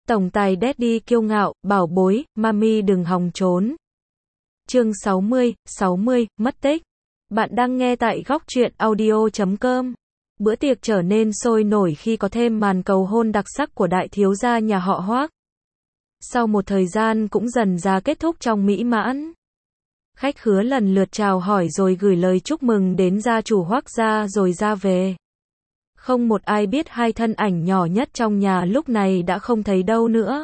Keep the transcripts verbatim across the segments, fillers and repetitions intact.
Tổng tài Daddy kiêu ngạo, bảo bối, mami đừng hòng trốn. Chương sáu mươi, sáu mươi, mất tích. Bạn đang nghe tại góc truyện audio chấm com. Bữa tiệc trở nên sôi nổi khi có thêm màn cầu hôn đặc sắc của đại thiếu gia nhà họ Hoác. Sau một thời gian cũng dần ra kết thúc trong mỹ mãn. Khách khứa lần lượt chào hỏi rồi gửi lời chúc mừng đến gia chủ Hoác gia rồi ra về. Không một ai biết hai thân ảnh nhỏ nhất trong nhà lúc này đã không thấy đâu nữa.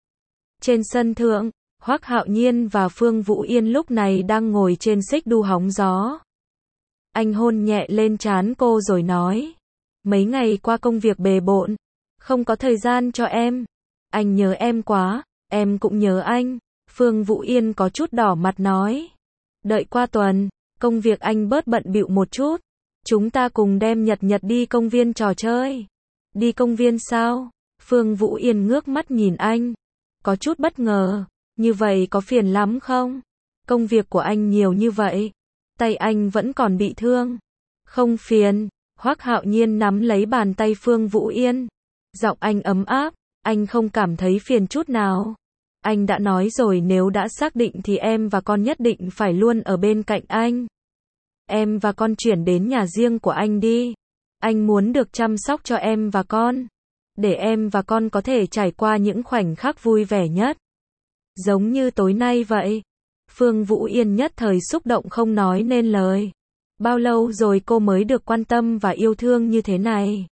Trên sân thượng, Hoác Hạo Nhiên và Phương Vũ Yên lúc này đang ngồi trên xích đu hóng gió. Anh hôn nhẹ lên trán cô rồi nói, mấy ngày qua công việc bề bộn, không có thời gian cho em. Anh nhớ em quá, em cũng nhớ anh. Phương Vũ Yên có chút đỏ mặt nói, đợi qua tuần, công việc anh bớt bận bịu một chút, chúng ta cùng đem Nhật Nhật đi công viên trò chơi. Đi công viên sao? Phương Vũ Yên ngước mắt nhìn anh, có chút bất ngờ, như vậy có phiền lắm không? Công việc của anh nhiều như vậy, tay anh vẫn còn bị thương. Không phiền. Hoác Hạo Nhiên nắm lấy bàn tay Phương Vũ Yên, giọng anh ấm áp, anh không cảm thấy phiền chút nào. Anh đã nói rồi, nếu đã xác định thì em và con nhất định phải luôn ở bên cạnh anh. Em và con chuyển đến nhà riêng của anh đi. Anh muốn được chăm sóc cho em và con, để em và con có thể trải qua những khoảnh khắc vui vẻ nhất. Giống như tối nay vậy. Phương Vũ Yên nhất thời xúc động không nói nên lời. Bao lâu rồi cô mới được quan tâm và yêu thương như thế này?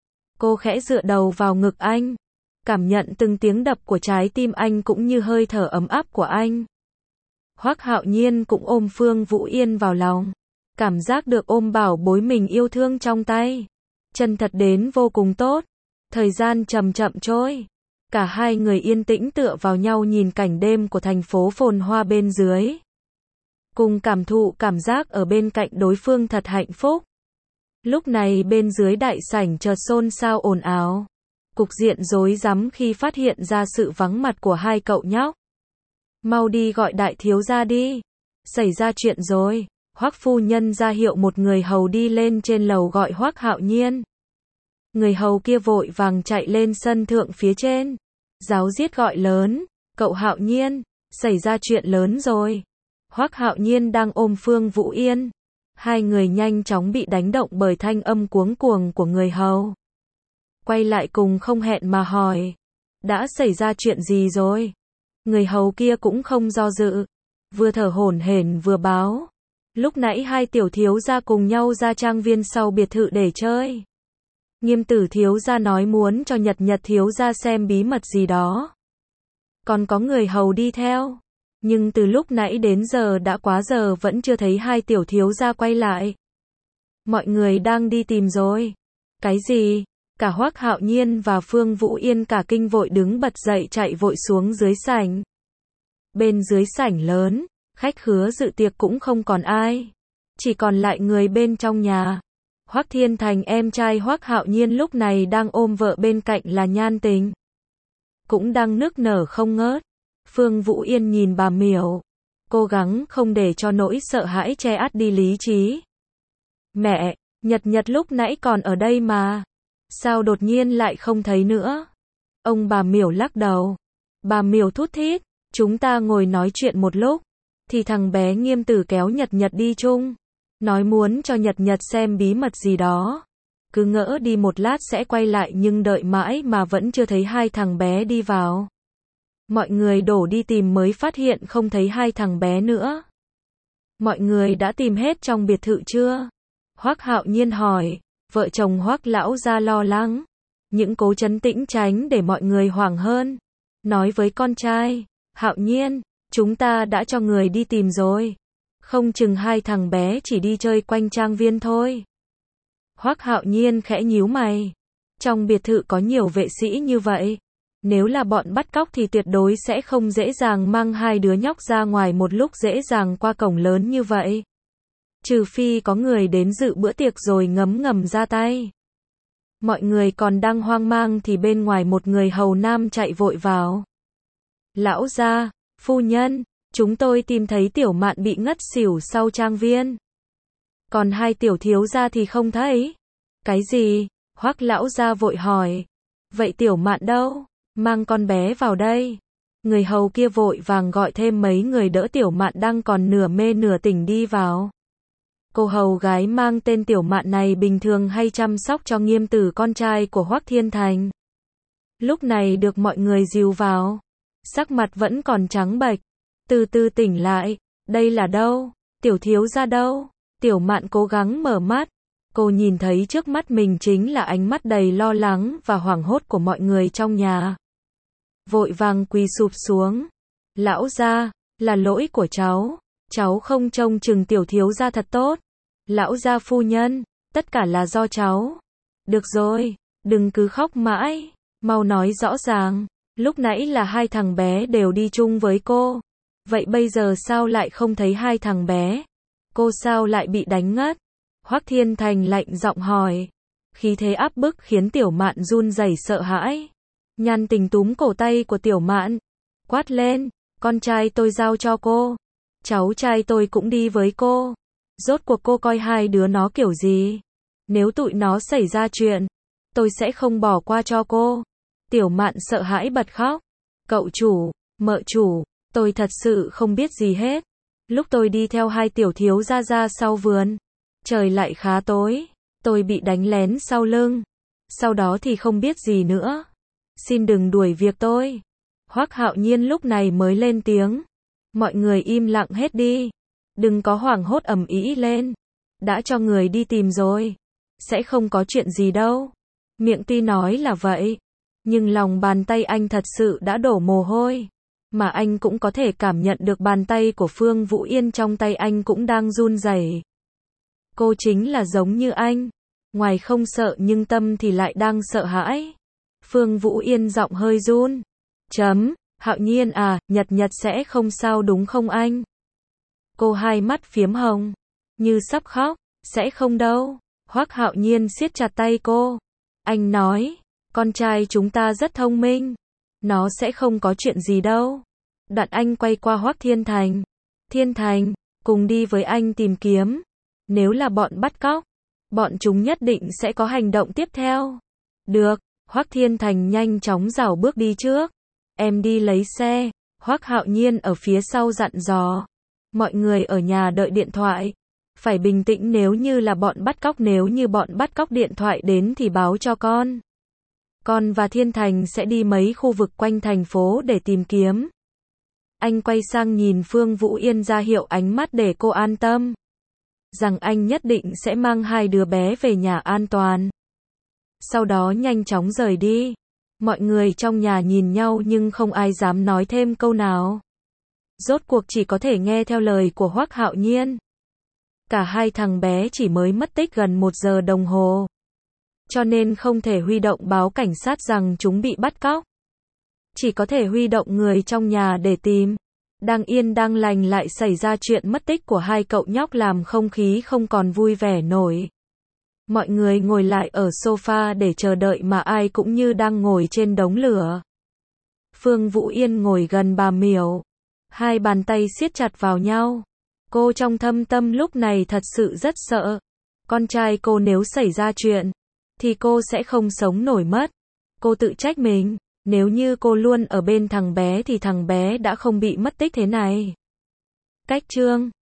Cô khẽ dựa đầu vào ngực anh, cảm nhận từng tiếng đập của trái tim anh cũng như hơi thở ấm áp của anh. Hoác Hạo Nhiên cũng ôm Phương Vũ Yên vào lòng, cảm giác được ôm bảo bối mình yêu thương trong tay, chân thật đến vô cùng tốt. Thời gian chậm chậm trôi, cả hai người yên tĩnh tựa vào nhau nhìn cảnh đêm của thành phố phồn hoa bên dưới, cùng cảm thụ cảm giác ở bên cạnh đối phương thật hạnh phúc. Lúc này bên dưới đại sảnh chợt xôn xao ồn ào, cục diện rối rắm khi phát hiện ra sự vắng mặt của hai cậu nhóc. Mau đi gọi đại thiếu gia đi, xảy ra chuyện rồi. Hoác phu nhân ra hiệu một người hầu đi lên trên lầu gọi Hoác Hạo Nhiên. Người hầu kia vội vàng chạy lên sân thượng phía trên, ráo riết gọi lớn, cậu Hạo Nhiên, xảy ra chuyện lớn rồi. Hoác Hạo Nhiên đang ôm Phương Vũ Yên, hai người nhanh chóng bị đánh động bởi thanh âm cuống cuồng của người hầu. Quay lại cùng không hẹn mà hỏi, đã xảy ra chuyện gì rồi? Người hầu kia cũng không do dự, vừa thở hổn hển vừa báo, lúc nãy hai tiểu thiếu gia cùng nhau ra trang viên sau biệt thự để chơi. Nghiêm tử thiếu gia nói muốn cho Nhật Nhật thiếu gia xem bí mật gì đó. Còn có người hầu đi theo. Nhưng từ lúc nãy đến giờ đã quá giờ vẫn chưa thấy hai tiểu thiếu gia quay lại. Mọi người đang đi tìm rồi. Cái gì? Cả Hoác Hạo Nhiên và Phương Vũ Yên cả kinh vội đứng bật dậy chạy vội xuống dưới sảnh. Bên dưới sảnh lớn, khách khứa dự tiệc cũng không còn ai, chỉ còn lại người bên trong nhà. Hoác Thiên Thành em trai Hoác Hạo Nhiên lúc này đang ôm vợ bên cạnh là Nhan Tình, cũng đang nức nở không ngớt. Phương Vũ Yên nhìn bà Miểu, cố gắng không để cho nỗi sợ hãi che át đi lý trí. Mẹ, Nhật Nhật lúc nãy còn ở đây mà, sao đột nhiên lại không thấy nữa? Ông bà Miểu lắc đầu. Bà Miểu thút thít, chúng ta ngồi nói chuyện một lúc, thì thằng bé Nghiêm tử kéo Nhật Nhật đi chung, nói muốn cho Nhật Nhật xem bí mật gì đó. Cứ ngỡ đi một lát sẽ quay lại nhưng đợi mãi mà vẫn chưa thấy hai thằng bé đi vào. Mọi người đổ đi tìm mới phát hiện không thấy hai thằng bé nữa. Mọi người đã tìm hết trong biệt thự chưa? Hoác Hạo Nhiên hỏi. Vợ chồng Hoác lão gia lo lắng, những cố trấn tĩnh tránh để mọi người hoảng hơn. Nói với con trai, Hạo Nhiên, chúng ta đã cho người đi tìm rồi. Không chừng hai thằng bé chỉ đi chơi quanh trang viên thôi. Hoác Hạo Nhiên khẽ nhíu mày. Trong biệt thự có nhiều vệ sĩ như vậy, nếu là bọn bắt cóc thì tuyệt đối sẽ không dễ dàng mang hai đứa nhóc ra ngoài một lúc dễ dàng qua cổng lớn như vậy. Trừ phi có người đến dự bữa tiệc rồi ngấm ngầm ra tay. Mọi người còn đang hoang mang thì bên ngoài một người hầu nam chạy vội vào. Lão gia, phu nhân, chúng tôi tìm thấy Tiểu Mạn bị ngất xỉu sau trang viên. Còn hai tiểu thiếu gia thì không thấy. Cái gì? Hoác lão gia vội hỏi. Vậy Tiểu Mạn đâu? mang con bé vào đây. Người hầu kia vội vàng gọi thêm mấy người đỡ Tiểu Mạn đang còn nửa mê nửa tỉnh đi vào. Cô hầu gái mang tên Tiểu Mạn này bình thường hay chăm sóc cho Nghiêm Tử con trai của Hoắc Thiên Thành. Lúc này được mọi người dìu vào, sắc mặt vẫn còn trắng bệch, từ từ tỉnh lại, đây là đâu? Tiểu thiếu gia đâu? Tiểu Mạn cố gắng mở mắt, cô nhìn thấy trước mắt mình chính là ánh mắt đầy lo lắng và hoảng hốt của mọi người trong nhà. Vội vàng quỳ sụp xuống, lão gia, là lỗi của cháu, cháu không trông chừng tiểu thiếu gia thật tốt. Lão gia phu nhân, tất cả là do cháu. Được rồi, đừng cứ khóc mãi, mau nói rõ ràng, lúc nãy là hai thằng bé đều đi chung với cô. Vậy bây giờ sao lại không thấy hai thằng bé? Cô sao lại bị đánh ngất? Hoắc Thiên Thành lạnh giọng hỏi. Khí thế áp bức khiến Tiểu Mạn run rẩy sợ hãi. Nhan Tình túm cổ tay của Tiểu Mạn, quát lên, con trai tôi giao cho cô. Cháu trai tôi cũng đi với cô. Rốt cuộc cô coi hai đứa nó kiểu gì? Nếu tụi nó xảy ra chuyện, tôi sẽ không bỏ qua cho cô. Tiểu Mạn sợ hãi bật khóc. Cậu chủ, mợ chủ, tôi thật sự không biết gì hết. Lúc tôi đi theo hai tiểu thiếu gia ra sau vườn, trời lại khá tối, tôi bị đánh lén sau lưng. Sau đó thì không biết gì nữa. Xin đừng đuổi việc tôi. Hoắc Hạo Nhiên lúc này mới lên tiếng. Mọi người im lặng hết đi. Đừng có hoảng hốt ầm ĩ lên. Đã cho người đi tìm rồi. Sẽ không có chuyện gì đâu. Miệng tuy nói là vậy, nhưng lòng bàn tay anh thật sự đã đổ mồ hôi. Mà anh cũng có thể cảm nhận được bàn tay của Phương Vũ Yên trong tay anh cũng đang run rẩy. Cô chính là giống như anh. Ngoài không sợ nhưng tâm thì lại đang sợ hãi. Phương Vũ Yên giọng hơi run. Chấm, Hạo Nhiên à, Nhật Nhật sẽ không sao đúng không anh? Cô hai mắt phiếm hồng, như sắp khóc. Sẽ không đâu. Hoắc Hạo Nhiên siết chặt tay cô. Anh nói, con trai chúng ta rất thông minh. Nó sẽ không có chuyện gì đâu. Đoạn anh quay qua Hoắc Thiên Thành. Thiên Thành, cùng đi với anh tìm kiếm. Nếu là bọn bắt cóc, bọn chúng nhất định sẽ có hành động tiếp theo. Được. Hoắc Thiên Thành nhanh chóng rảo bước đi trước. Em đi lấy xe. Hoắc Hạo Nhiên ở phía sau dặn dò. Mọi người ở nhà đợi điện thoại. Phải bình tĩnh, nếu như là bọn bắt cóc, nếu như bọn bắt cóc điện thoại đến thì báo cho con. Con và Thiên Thành sẽ đi mấy khu vực quanh thành phố để tìm kiếm. Anh quay sang nhìn Phương Vũ Yên ra hiệu ánh mắt để cô an tâm. Rằng anh nhất định sẽ mang hai đứa bé về nhà an toàn. Sau đó nhanh chóng rời đi. Mọi người trong nhà nhìn nhau nhưng không ai dám nói thêm câu nào. Rốt cuộc chỉ có thể nghe theo lời của Hoắc Hạo Nhiên. Cả hai thằng bé chỉ mới mất tích gần một giờ đồng hồ. Cho nên không thể huy động báo cảnh sát rằng chúng bị bắt cóc. Chỉ có thể huy động người trong nhà để tìm. Đang yên đang lành lại xảy ra chuyện mất tích của hai cậu nhóc làm không khí không còn vui vẻ nổi. Mọi người ngồi lại ở sofa để chờ đợi mà ai cũng như đang ngồi trên đống lửa. Phương Vũ Yên ngồi gần bà Miểu. Hai bàn tay siết chặt vào nhau. Cô trong thâm tâm lúc này thật sự rất sợ. Con trai cô nếu xảy ra chuyện, thì cô sẽ không sống nổi mất. Cô tự trách mình. Nếu như cô luôn ở bên thằng bé thì thằng bé đã không bị mất tích thế này. Cách chương